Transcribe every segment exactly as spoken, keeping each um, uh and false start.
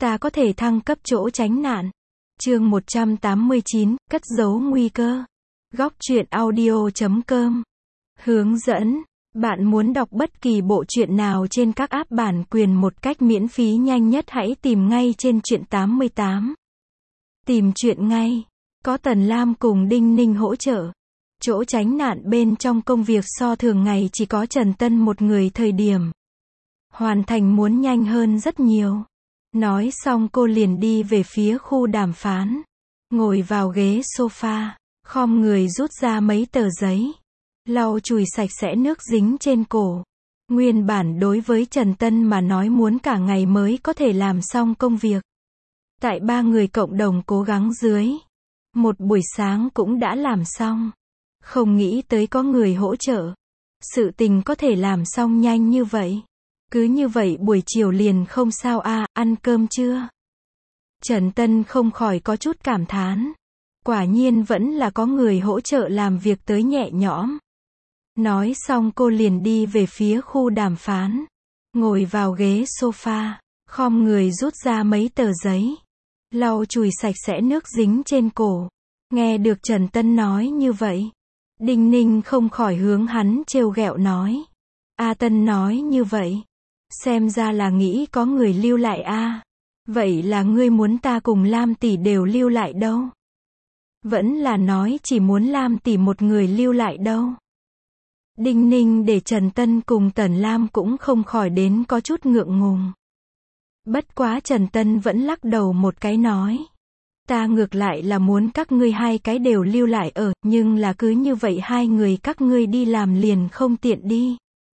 ta có thể thăng cấp chỗ tránh nạn. Chương một trăm tám mươi chín, cất giấu nguy cơ. Góc truyện audio chấm com. Hướng dẫn. Bạn muốn đọc bất kỳ bộ truyện nào trên các app bản quyền một cách miễn phí nhanh nhất, hãy tìm ngay trên Truyện tám mươi tám. Tìm truyện ngay. Có Tần Lam cùng Đinh Ninh hỗ trợ. Chỗ tránh nạn bên trong công việc so thường ngày chỉ có Trần Tân một người, thời điểm hoàn thành muốn nhanh hơn rất nhiều. Nói xong cô liền đi về phía khu đàm phán. Ngồi vào ghế sofa, khom người rút ra mấy tờ giấy. Lau chùi sạch sẽ nước dính trên cổ. Nguyên bản đối với Trần Tân mà nói muốn cả ngày mới có thể làm xong công việc. Tại ba người cộng đồng cố gắng dưới, một buổi sáng cũng đã làm xong. Không nghĩ tới có người hỗ trợ, sự tình có thể làm xong nhanh như vậy. Cứ như vậy buổi chiều liền không sao à, ăn cơm chưa? Trần Tân không khỏi có chút cảm thán. Quả nhiên vẫn là có người hỗ trợ làm việc tới nhẹ nhõm. Nói xong cô liền đi về phía khu đàm phán. Ngồi vào ghế sofa, khom người rút ra mấy tờ giấy. Lau chùi sạch sẽ nước dính trên cổ. Nghe được Trần Tân nói như vậy, Đinh Ninh không khỏi hướng hắn trêu ghẹo nói. A Tân nói như vậy, xem ra là nghĩ có người lưu lại a. Vậy là ngươi muốn ta cùng Lam tỷ đều lưu lại đâu? Vẫn là nói chỉ muốn Lam tỷ một người lưu lại đâu? Đinh Ninh để Trần Tân cùng Tần Lam cũng không khỏi đến có chút ngượng ngùng. Bất quá Trần Tân vẫn lắc đầu một cái nói. Ta ngược lại là muốn các ngươi hai cái đều lưu lại ở, nhưng là cứ như vậy hai người các ngươi đi làm liền không tiện đi.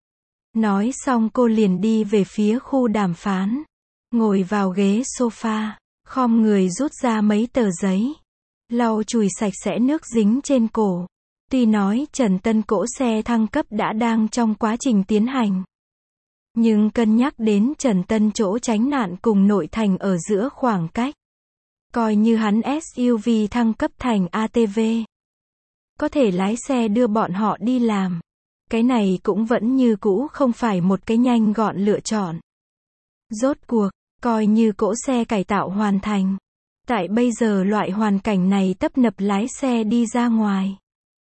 Nói xong cô liền đi về phía khu đàm phán. Ngồi vào ghế sofa, khom người rút ra mấy tờ giấy. Lau chùi sạch sẽ nước dính trên cổ. Tuy nói Trần Tân cỗ xe thăng cấp đã đang trong quá trình tiến hành, nhưng cân nhắc đến Trần Tân chỗ tránh nạn cùng nội thành ở giữa khoảng cách, coi như hắn ét u vê thăng cấp thành a tê vê, có thể lái xe đưa bọn họ đi làm. Cái này cũng vẫn như cũ không phải một cái nhanh gọn lựa chọn. Rốt cuộc, coi như cỗ xe cải tạo hoàn thành, tại bây giờ loại hoàn cảnh này tấp nập lái xe đi ra ngoài,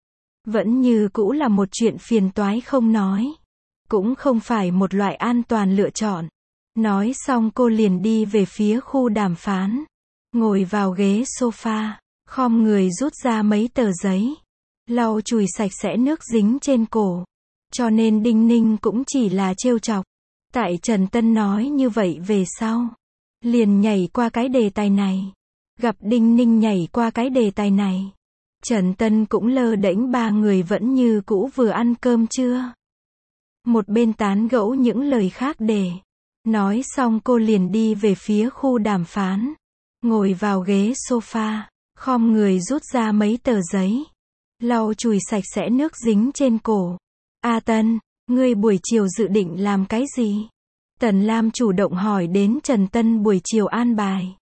vẫn như cũ là một chuyện phiền toái không nói. Cũng không phải một loại an toàn lựa chọn. Nói xong cô liền đi về phía khu đàm phán. Ngồi vào ghế sofa, khom người rút ra mấy tờ giấy. Lau chùi sạch sẽ nước dính trên cổ. Cho nên Đinh Ninh cũng chỉ là trêu chọc. Tại Trần Tân nói như vậy về sau, liền nhảy qua cái đề tài này. Gặp Đinh Ninh nhảy qua cái đề tài này, Trần Tân cũng lơ đễnh ba người vẫn như cũ vừa ăn cơm trưa. Một bên tán gẫu những lời khác để. Nói xong cô liền đi về phía khu đàm phán. Ngồi vào ghế sofa, khom người rút ra mấy tờ giấy. Lau chùi sạch sẽ nước dính trên cổ. A Tân, ngươi buổi chiều dự định làm cái gì? Tần Lam chủ động hỏi đến Trần Tân buổi chiều an bài.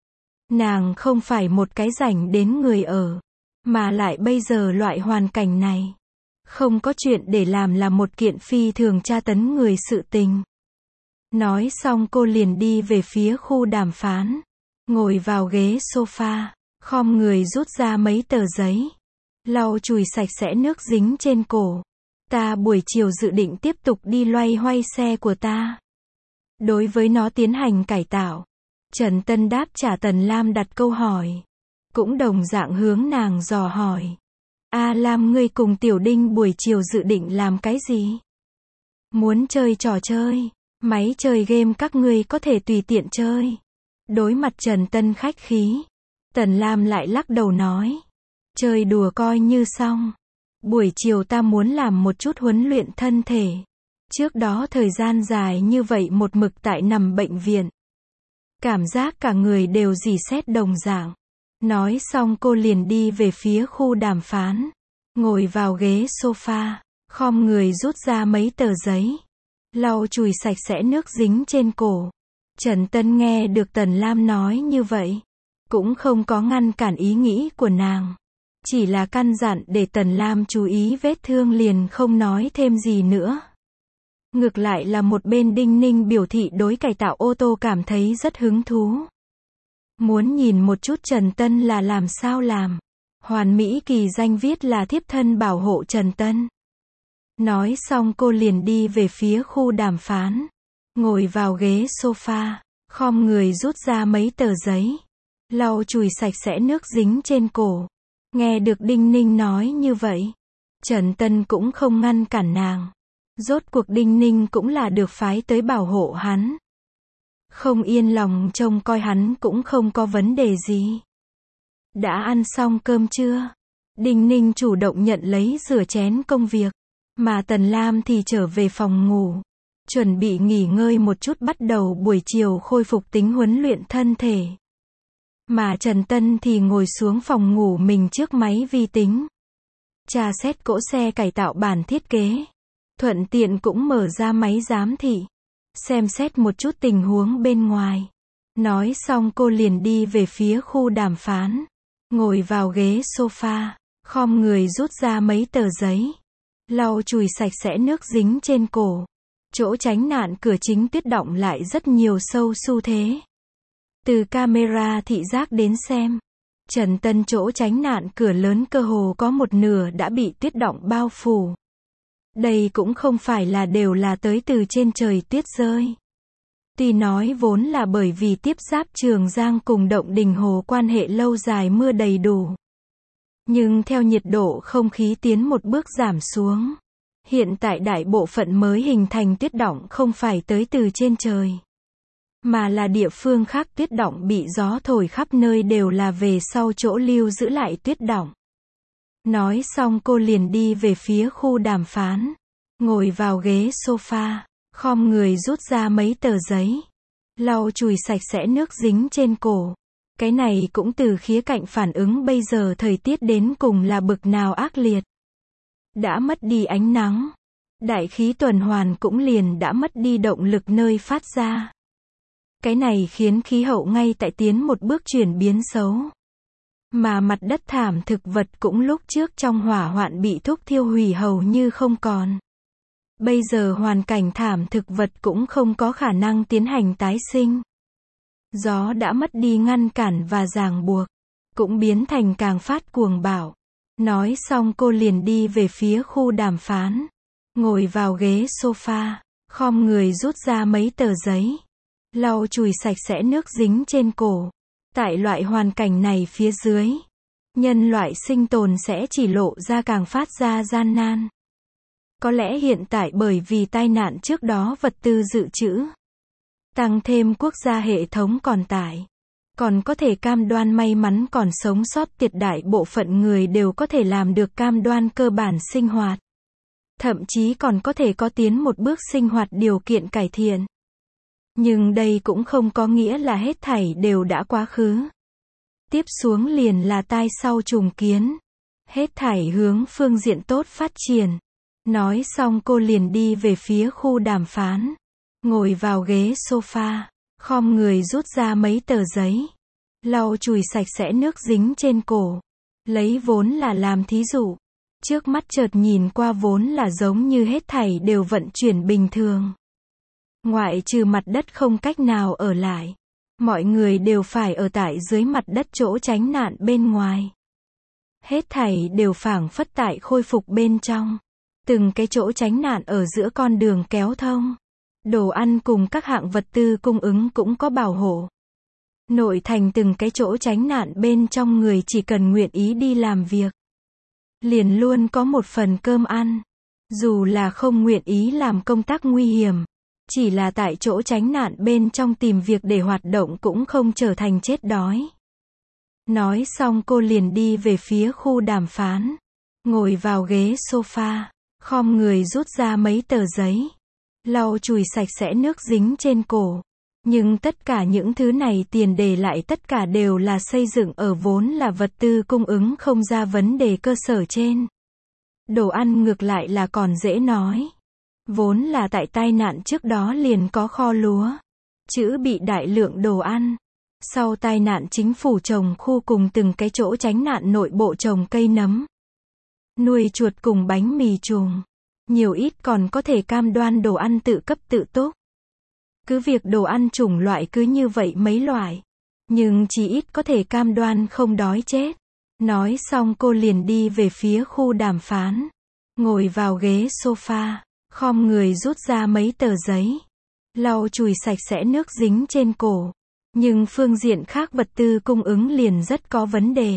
Nàng không phải một cái rảnh đến người ở, mà lại bây giờ loại hoàn cảnh này, không có chuyện để làm là một kiện phi thường tra tấn người sự tình. Nói xong cô liền đi về phía khu đàm phán. Ngồi vào ghế sofa, khom người rút ra mấy tờ giấy. Lau chùi sạch sẽ nước dính trên cổ. Ta buổi chiều dự định tiếp tục đi loay hoay xe của ta. Đối với nó tiến hành cải tạo. Trần Tân đáp trả Tần Lam đặt câu hỏi. Cũng đồng dạng hướng nàng dò hỏi. A Lam, ngươi cùng Tiểu Đinh buổi chiều dự định làm cái gì? Muốn chơi trò chơi, máy chơi game các ngươi có thể tùy tiện chơi. Đối mặt Trần Tân khách khí, Tần Lam lại lắc đầu nói. Chơi đùa coi như xong. Buổi chiều ta muốn làm một chút huấn luyện thân thể. Trước đó thời gian dài như vậy một mực tại nằm bệnh viện. Cảm giác cả người đều rỉ sét đồng dạng. Nói xong cô liền đi về phía khu đàm phán. Ngồi vào ghế sofa, khom người rút ra mấy tờ giấy. Lau chùi sạch sẽ nước dính trên cổ. Trần Tân nghe được Tần Lam nói như vậy, cũng không có ngăn cản ý nghĩ của nàng. Chỉ là căn dặn để Tần Lam chú ý vết thương, liền không nói thêm gì nữa. Ngược lại là một bên Đinh Ninh biểu thị đối cải tạo ô tô cảm thấy rất hứng thú. Muốn nhìn một chút Trần Tân là làm sao làm. Hoàn Mỹ kỳ danh viết là thiếp thân bảo hộ Trần Tân. Nói xong cô liền đi về phía khu đàm phán. Ngồi vào ghế sofa, khom người rút ra mấy tờ giấy. Lau chùi sạch sẽ nước dính trên cổ. Nghe được Đinh Ninh nói như vậy, Trần Tân cũng không ngăn cản nàng. Rốt cuộc Đinh Ninh cũng là được phái tới bảo hộ hắn. Không yên lòng trông coi hắn cũng không có vấn đề gì. Đã ăn xong cơm chưa? Đinh Ninh chủ động nhận lấy rửa chén công việc. Mà Tần Lam thì trở về phòng ngủ. Chuẩn bị nghỉ ngơi một chút bắt đầu buổi chiều khôi phục tính huấn luyện thân thể. Mà Trần Tân thì ngồi xuống phòng ngủ mình trước máy vi tính. Tra xét cỗ xe cải tạo bản thiết kế. Thuận tiện cũng mở ra máy giám thị. Xem xét một chút tình huống bên ngoài. Nói xong cô liền đi về phía khu đàm phán. Ngồi vào ghế sofa. Khom người rút ra mấy tờ giấy. Lau chùi sạch sẽ nước dính trên cổ. Chỗ tránh nạn cửa chính tuyết đọng lại rất nhiều sâu xu thế. Từ camera thị giác đến xem, Trần Tân chỗ tránh nạn cửa lớn cơ hồ có một nửa đã bị tuyết đọng bao phủ. Đây cũng không phải là đều là tới từ trên trời tuyết rơi. Tuy nói vốn là bởi vì tiếp giáp Trường Giang cùng Động Đình Hồ quan hệ lâu dài mưa đầy đủ. Nhưng theo nhiệt độ không khí tiến một bước giảm xuống. Hiện tại đại bộ phận mới hình thành tuyết đọng không phải tới từ trên trời. Mà là địa phương khác tuyết đọng bị gió thổi khắp nơi đều là về sau chỗ lưu giữ lại tuyết đọng. Nói xong cô liền đi về phía khu đàm phán. Ngồi vào ghế sofa, khom người rút ra mấy tờ giấy. Lau chùi sạch sẽ nước dính trên cổ. Cái này cũng từ khía cạnh phản ứng bây giờ thời tiết đến cùng là bực nào ác liệt. Đã mất đi ánh nắng. Đại khí tuần hoàn cũng liền đã mất đi động lực nơi phát ra. Cái này khiến khí hậu ngay tại tiến một bước chuyển biến xấu. Mà mặt đất thảm thực vật cũng lúc trước trong hỏa hoạn bị thúc thiêu hủy hầu như không còn. Bây giờ hoàn cảnh thảm thực vật cũng không có khả năng tiến hành tái sinh. Gió đã mất đi ngăn cản và ràng buộc. Cũng biến thành càng phát cuồng bạo. Nói xong cô liền đi về phía khu đàm phán. Ngồi vào ghế sofa, khom người rút ra mấy tờ giấy. Lau chùi sạch sẽ nước dính trên cổ. Tại loại hoàn cảnh này phía dưới, nhân loại sinh tồn sẽ chỉ lộ ra càng phát ra gian nan. Có lẽ hiện tại bởi vì tai nạn trước đó vật tư dự trữ, tăng thêm quốc gia hệ thống còn tải, còn có thể cam đoan may mắn còn sống sót tuyệt đại bộ phận người đều có thể làm được cam đoan cơ bản sinh hoạt. Thậm chí còn có thể có tiến một bước sinh hoạt điều kiện cải thiện. Nhưng đây cũng không có nghĩa là hết thảy đều đã quá khứ. Tiếp xuống liền là tai sau trùng kiến. Hết thảy hướng phương diện tốt phát triển. Nói xong cô liền đi về phía khu đàm phán. Ngồi vào ghế sofa, khom người rút ra mấy tờ giấy. Lau chùi sạch sẽ nước dính trên cổ. Lấy vốn là làm thí dụ. Trước mắt chợt nhìn qua vốn là giống như hết thảy đều vận chuyển bình thường. Ngoại trừ mặt đất không cách nào ở lại. Mọi người đều phải ở tại dưới mặt đất chỗ tránh nạn bên ngoài. Hết thảy đều phảng phất tại khôi phục bên trong. Từng cái chỗ tránh nạn ở giữa con đường kéo thông. Đồ ăn cùng các hạng vật tư cung ứng cũng có bảo hộ. Nội thành từng cái chỗ tránh nạn bên trong người chỉ cần nguyện ý đi làm việc. Liền luôn có một phần cơm ăn. Dù là không nguyện ý làm công tác nguy hiểm. Chỉ là tại chỗ tránh nạn bên trong tìm việc để hoạt động cũng không trở thành chết đói. Nói xong cô liền đi về phía khu đàm phán. Ngồi vào ghế sofa, khom người rút ra mấy tờ giấy. Lau chùi sạch sẽ nước dính trên cổ. Nhưng tất cả những thứ này tiền đề lại tất cả đều là xây dựng ở vốn là vật tư cung ứng không ra vấn đề cơ sở trên. Đồ ăn ngược lại là còn dễ nói. Vốn là tại tai nạn trước đó liền có kho lúa. Chữ bị đại lượng đồ ăn. Sau tai nạn chính phủ trồng khu cùng từng cái chỗ tránh nạn nội bộ trồng cây nấm. Nuôi chuột cùng bánh mì trùng. nhiều ít còn có thể cam đoan đồ ăn tự cấp tự túc. Cứ việc đồ ăn chủng loại cứ như vậy mấy loại, nhưng chỉ ít có thể cam đoan không đói chết. Nói xong cô liền đi về phía khu đàm phán, ngồi vào ghế sofa, khom người rút ra mấy tờ giấy, lau chùi sạch sẽ nước dính trên cổ. Nhưng phương diện khác vật tư cung ứng liền rất có vấn đề.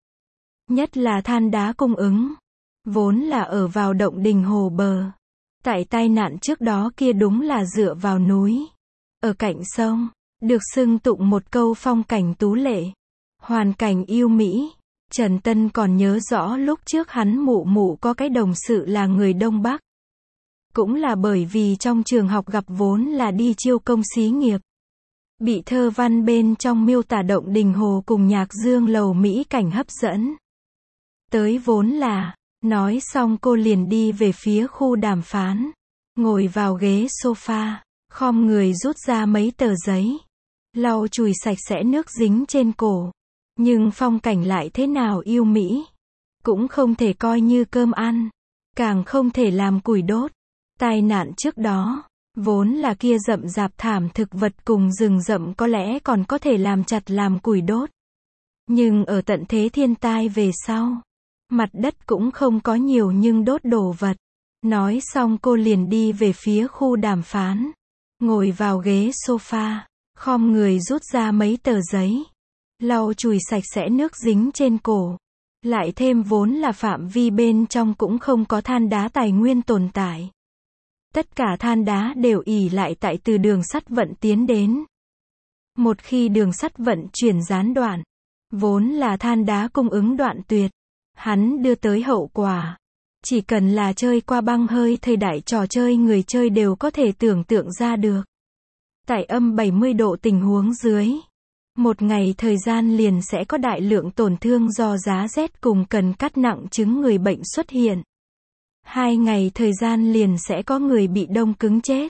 Nhất là than đá cung ứng, vốn là ở vào động đình hồ bờ. Tại tai nạn trước đó kia đúng là dựa vào núi, ở cạnh sông, được xưng tụng một câu phong cảnh tú lệ, hoàn cảnh yêu mỹ. Trần Tân còn nhớ rõ lúc trước hắn mụ mụ có cái đồng sự là người Đông Bắc. Cũng là bởi vì trong trường học gặp vốn là đi chiêu công xí nghiệp. Bị thơ văn bên trong miêu tả động đình hồ cùng nhạc dương lầu mỹ cảnh hấp dẫn. Tới vốn là, nói xong cô liền đi về phía khu đàm phán, ngồi vào ghế sofa, khom người rút ra mấy tờ giấy, lau chùi sạch sẽ nước dính trên cổ. Nhưng phong cảnh lại thế nào yêu mỹ, cũng không thể coi như cơm ăn, càng không thể làm củi đốt. Tai nạn trước đó, vốn là kia rậm rạp thảm thực vật cùng rừng rậm có lẽ còn có thể làm chặt làm củi đốt. Nhưng ở tận thế thiên tai về sau, mặt đất cũng không có nhiều nhưng đốt đồ vật. Nói xong cô liền đi về phía khu đàm phán, ngồi vào ghế sofa, khom người rút ra mấy tờ giấy, lau chùi sạch sẽ nước dính trên cổ. Lại thêm vốn là phạm vi bên trong cũng không có than đá tài nguyên tồn tại. Tất cả than đá đều ỷ lại tại từ đường sắt vận tiến đến. Một khi đường sắt vận chuyển gián đoạn, vốn là than đá cung ứng đoạn tuyệt, hắn đưa tới hậu quả. Chỉ cần là chơi qua băng hơi thời đại trò chơi người chơi đều có thể tưởng tượng ra được. Tại âm bảy mươi độ tình huống dưới, một ngày thời gian liền sẽ có đại lượng tổn thương do giá rét cùng cần cắt nặng chứng người bệnh xuất hiện. Hai ngày thời gian liền sẽ có người bị đông cứng chết.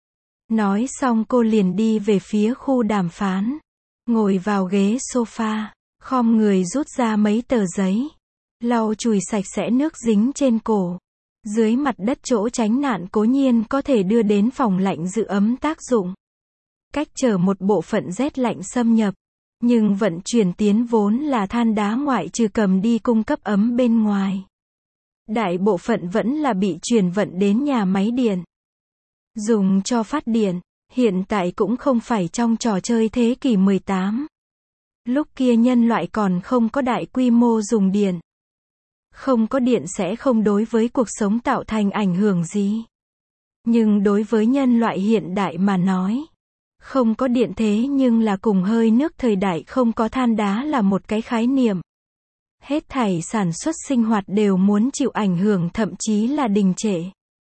Nói xong cô liền đi về phía khu đàm phán, ngồi vào ghế sofa, khom người rút ra mấy tờ giấy, lau chùi sạch sẽ nước dính trên cổ. Dưới mặt đất chỗ tránh nạn cố nhiên có thể đưa đến phòng lạnh giữ ấm tác dụng, cách trở một bộ phận rét lạnh xâm nhập. Nhưng vận chuyển tiến vốn là than đá ngoại trừ cầm đi cung cấp ấm bên ngoài, đại bộ phận vẫn là bị chuyển vận đến nhà máy điện, dùng cho phát điện. Hiện tại cũng không phải trong trò chơi thế kỷ mười tám. Lúc kia nhân loại còn không có đại quy mô dùng điện. Không có điện sẽ không đối với cuộc sống tạo thành ảnh hưởng gì. Nhưng đối với nhân loại hiện đại mà nói, không có điện thế nhưng là cùng hơi nước thời đại không có than đá là một cái khái niệm. Hết thảy sản xuất sinh hoạt đều muốn chịu ảnh hưởng thậm chí là đình trệ.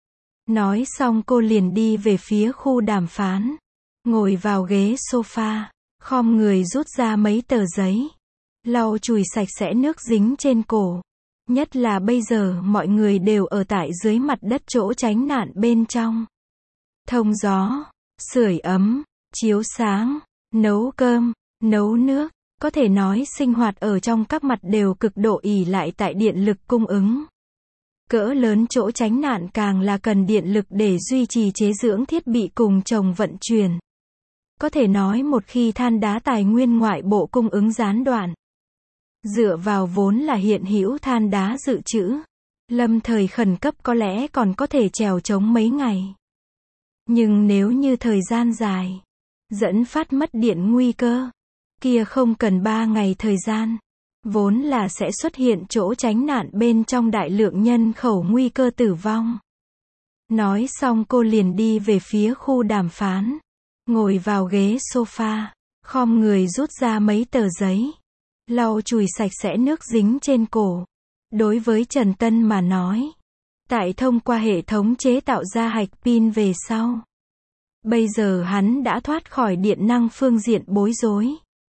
Nói xong cô liền đi về phía khu đàm phán, ngồi vào ghế sofa, khom người rút ra mấy tờ giấy, lau chùi sạch sẽ nước dính trên cổ. Nhất là bây giờ mọi người đều ở tại dưới mặt đất chỗ tránh nạn bên trong. Thông gió, sưởi ấm, chiếu sáng, nấu cơm, nấu nước, có thể nói sinh hoạt ở trong các mặt đều cực độ ỷ lại tại điện lực cung ứng. Cỡ lớn chỗ tránh nạn càng là cần điện lực để duy trì chế dưỡng thiết bị cùng chồng vận chuyển. Có thể nói một khi than đá tài nguyên ngoại bộ cung ứng gián đoạn, dựa vào vốn là hiện hữu than đá dự trữ, lâm thời khẩn cấp có lẽ còn có thể trèo chống mấy ngày. Nhưng nếu như thời gian dài, dẫn phát mất điện nguy cơ, kia không cần ba ngày thời gian, vốn là sẽ xuất hiện chỗ tránh nạn bên trong đại lượng nhân khẩu nguy cơ tử vong. Nói xong cô liền đi về phía khu đàm phán, ngồi vào ghế sofa, khom người rút ra mấy tờ giấy, lau chùi sạch sẽ nước dính trên cổ. Đối với Trần Tân mà nói, tại thông qua hệ thống chế tạo ra hạch pin về sau, bây giờ hắn đã thoát khỏi điện năng phương diện bối rối.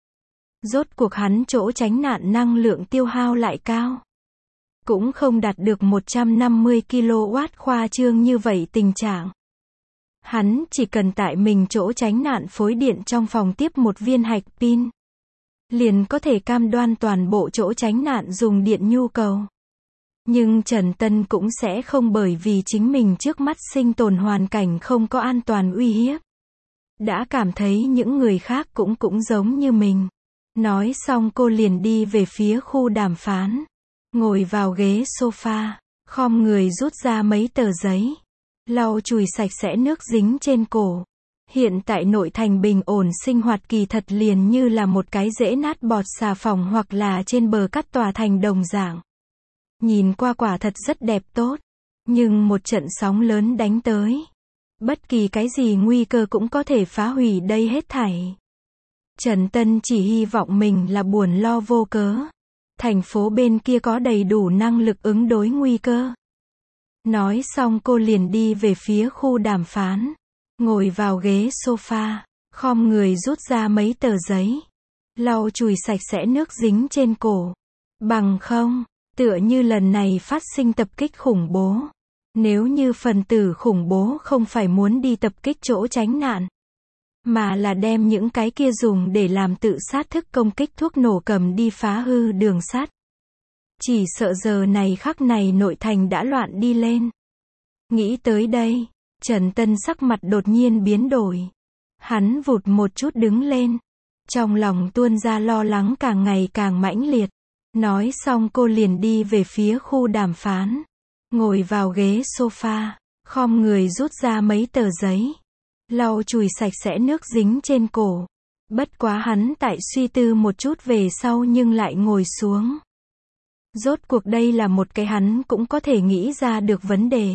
Rốt cuộc hắn chỗ tránh nạn năng lượng tiêu hao lại cao, cũng không đạt được một trăm năm mươi ki lô oát khoa trương như vậy tình trạng. Hắn chỉ cần tại mình chỗ tránh nạn phối điện trong phòng tiếp một viên hạch pin, liền có thể cam đoan toàn bộ chỗ tránh nạn dùng điện nhu cầu. Nhưng Trần Tân cũng sẽ không bởi vì chính mình trước mắt sinh tồn hoàn cảnh không có an toàn uy hiếp. Đã cảm thấy những người khác cũng cũng giống như mình. Nói xong cô liền đi về phía khu đàm phán. Ngồi vào ghế sofa, khom người rút ra mấy tờ giấy. Lau chùi sạch sẽ nước dính trên cổ. Hiện tại nội thành bình ổn sinh hoạt kỳ thật liền như là một cái rễ nát bọt xà phòng hoặc là trên bờ cát tòa thành đồng dạng. Nhìn qua quả thật rất đẹp tốt. Nhưng một trận sóng lớn đánh tới. Bất kỳ cái gì nguy cơ cũng có thể phá hủy đây hết thảy. Trần Tân chỉ hy vọng mình là buồn lo vô cớ. Thành phố bên kia có đầy đủ năng lực ứng đối nguy cơ. Nói xong cô liền đi về phía khu đàm phán. Ngồi vào ghế sofa, khom người rút ra mấy tờ giấy. Lau chùi sạch sẽ nước dính trên cổ. Bằng không, tựa như lần này phát sinh tập kích khủng bố. Nếu như phần tử khủng bố không phải muốn đi tập kích chỗ tránh nạn, mà là đem những cái kia dùng để làm tự sát thức công kích thuốc nổ cầm đi phá hư đường sắt. Chỉ sợ giờ này khắc này nội thành đã loạn đi lên. Nghĩ tới đây, Trần Tân sắc mặt đột nhiên biến đổi. Hắn vụt một chút đứng lên. Trong lòng tuôn ra lo lắng càng ngày càng mãnh liệt. Nói xong cô liền đi về phía khu đàm phán. Ngồi vào ghế sofa, khom người rút ra mấy tờ giấy. Lau chùi sạch sẽ nước dính trên cổ. Bất quá hắn tại suy tư một chút về sau nhưng lại ngồi xuống. Rốt cuộc đây là một cái hắn cũng có thể nghĩ ra được vấn đề.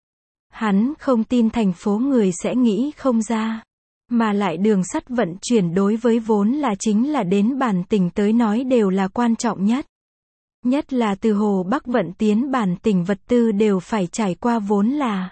Hắn không tin thành phố người sẽ nghĩ không ra. Mà lại đường sắt vận chuyển đối với vốn là chính là đến bản tỉnh tới nói đều là quan trọng nhất. Nhất là từ Hồ Bắc vận tiến bản tỉnh vật tư đều phải trải qua vốn là.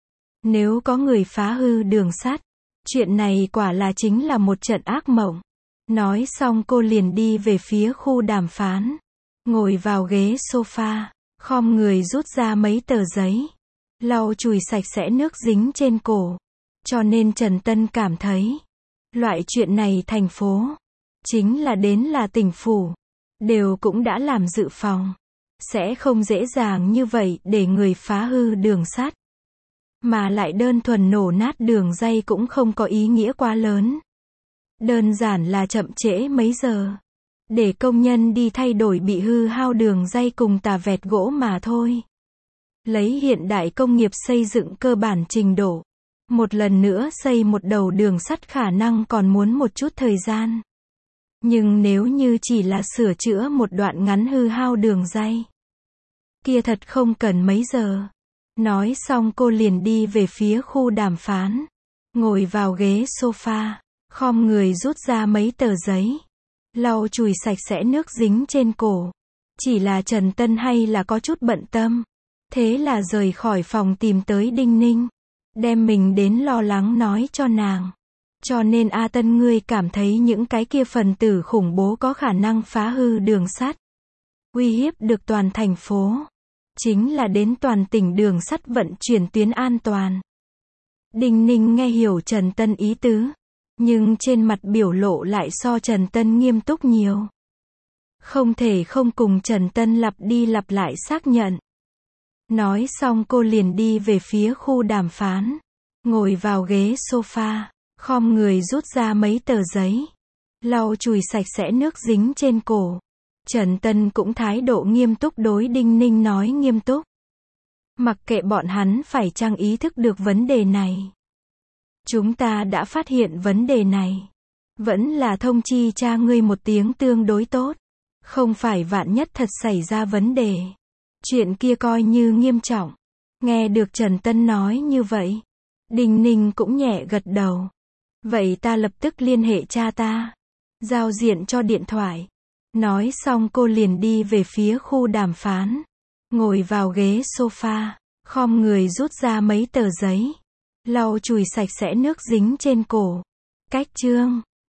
Nếu có người phá hư đường sắt, chuyện này quả là chính là một trận ác mộng. Nói xong cô liền đi về phía khu đàm phán. Ngồi vào ghế sofa, khom người rút ra mấy tờ giấy. Lau chùi sạch sẽ nước dính trên cổ. Cho nên Trần Tân cảm thấy, loại chuyện này thành phố, chính là đến là tỉnh phủ, đều cũng đã làm dự phòng. Sẽ không dễ dàng như vậy để người phá hư đường sắt. Mà lại đơn thuần nổ nát đường ray cũng không có ý nghĩa quá lớn. Đơn giản là chậm trễ mấy giờ. Để công nhân đi thay đổi bị hư hao đường ray cùng tà vẹt gỗ mà thôi. Lấy hiện đại công nghiệp xây dựng cơ bản trình độ. Một lần nữa xây một đầu đường sắt khả năng còn muốn một chút thời gian. Nhưng nếu như chỉ là sửa chữa một đoạn ngắn hư hao đường ray, kia thật không cần mấy giờ. Nói xong cô liền đi về phía khu đàm phán. Ngồi vào ghế sofa, khom người rút ra mấy tờ giấy. Lau chùi sạch sẽ nước dính trên cổ. Chỉ là Trần Tân hay là có chút bận tâm. Thế là rời khỏi phòng tìm tới Đinh Ninh. Đem mình đến lo lắng nói cho nàng. Cho nên A Tân ngươi cảm thấy những cái kia phần tử khủng bố có khả năng phá hư đường sắt. Uy hiếp được toàn thành phố. Chính là đến toàn tỉnh đường sắt vận chuyển tuyến an toàn. Đinh Ninh nghe hiểu Trần Tân ý tứ. Nhưng trên mặt biểu lộ lại so Trần Tân nghiêm túc nhiều. Không thể không cùng Trần Tân lặp đi lặp lại xác nhận. Nói xong cô liền đi về phía khu đàm phán. Ngồi vào ghế sofa, khom người rút ra mấy tờ giấy. Lau chùi sạch sẽ nước dính trên cổ. Trần Tân cũng thái độ nghiêm túc đối Đinh Ninh nói nghiêm túc. Mặc kệ bọn hắn phải chăng ý thức được vấn đề này. Chúng ta đã phát hiện vấn đề này. Vẫn là thông chi cha ngươi một tiếng tương đối tốt. Không phải vạn nhất thật xảy ra vấn đề. Chuyện kia coi như nghiêm trọng. Nghe được Trần Tân nói như vậy. Đinh Ninh cũng nhẹ gật đầu. Vậy ta lập tức liên hệ cha ta. Giao diện cho điện thoại. Nói xong cô liền đi về phía khu đàm phán. Ngồi vào ghế sofa. Khom người rút ra mấy tờ giấy. Lau chùi sạch sẽ nước dính trên cổ. Cách chương.